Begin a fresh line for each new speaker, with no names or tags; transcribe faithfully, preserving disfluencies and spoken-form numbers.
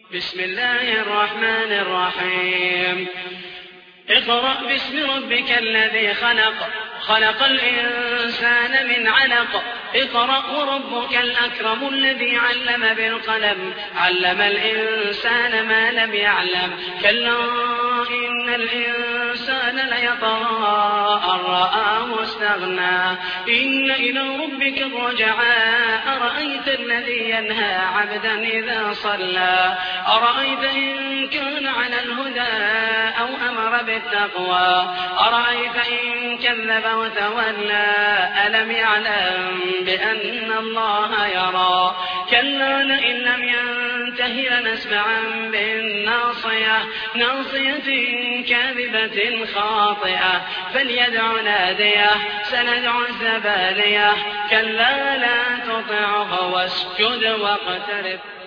بسم الله الرحمن الرحيم اقرأ باسم ربك الذي خلق خلق الإنسان من علق اقرأ وربك الأكرم الذي علم بالقلم علم الإنسان ما لم يعلم كلا إن الإنسان ليطغى أن رآه استغنى إن إلى ربك الرجعى أرأيت الذي ينهى عبدا إذا صلى أرأيت إن كان على الهدى أو أمر بالتقوى أرأيت إن كذب وتولى ألم يعلم بأن الله يرى كلا لئن لم ينته لنسمعا بالناصية ناصية كاذبة خاطئة فليدع ناديه سندع الزبانية كلا لا تطعه واسجد واقترب